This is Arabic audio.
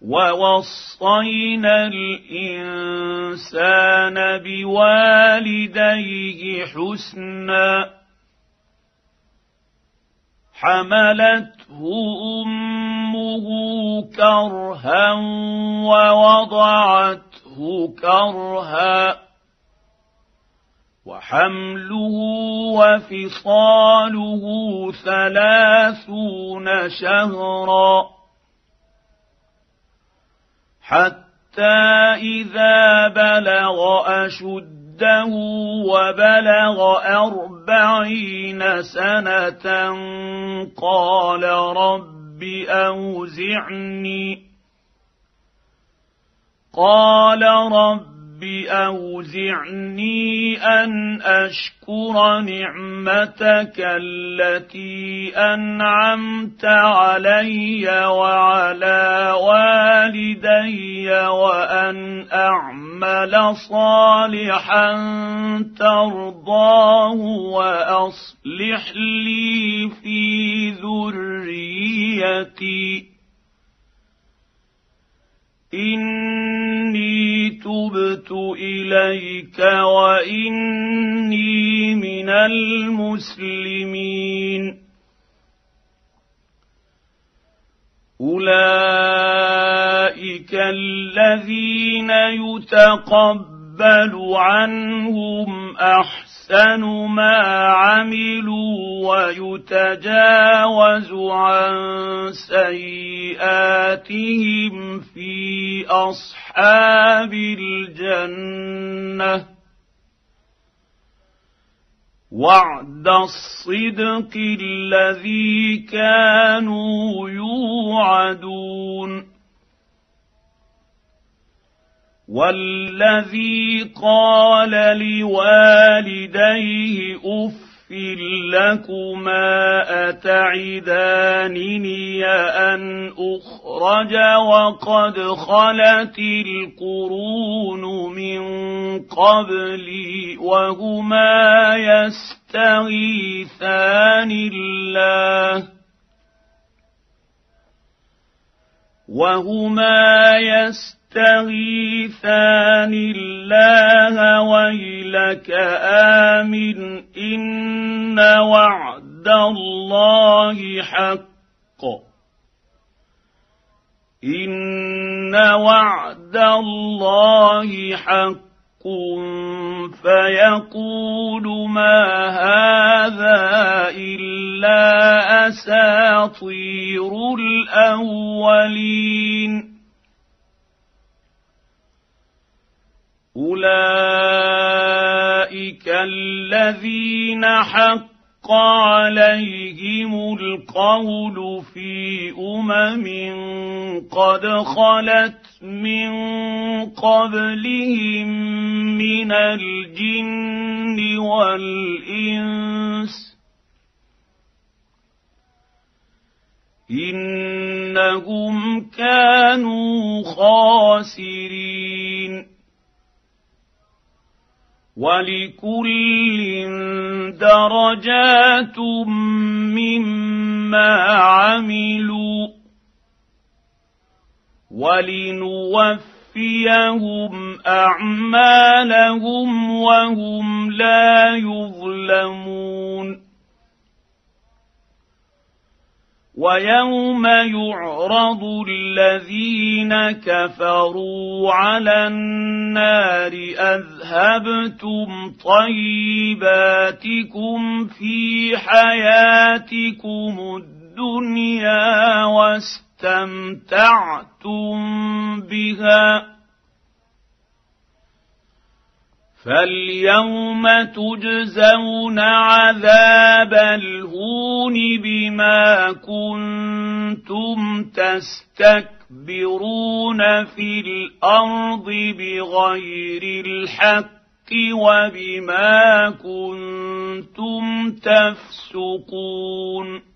ووصينا الإنسان بوالديه حسنا حملته أمه كرها ووضعته كرها وحمله وفصاله 30 شهرا حتى إذا بلغ أشده وبلغ 40 سنة قال رب أوزعني أن أشكر نعمتك التي أنعمت علي وعلى والدي وأن أعمل صالحا ترضاه وأصلح لي في ذريتي إني تبت إليك وإني من المسلمين. أولئك الذين يتقبل عنهم أحسن ما عملوا ويتجاوز عن سيئاتهم في أصحاب الجنة وعد الصدق الذي كانوا يوعدون. والذي قال لوالديه أف لكما أتعدانني أن أخرج وقد خلت القرون من قبلي وهما يستغيثان الله ويلك آمن إن وعد الله حق فيقول ما هذا إلا أساطير الأولين. أولئك الذين حق عليهم القول في قد خلت من قبلهم من الجن والإنس إنهم كانوا خاسرين. ولكل درجات مما عملوا ولنوفيهم أعمالهم وهم لا يظلمون. ويوم يعرض الذين كفروا على النار أذهبتم طيباتكم في حياتكم الدنيا واستمتعتم بها فاليوم تجزون عذاب الهون بما كنتم تستكبرون في الأرض بغير الحق وبما كنتم تفسقون.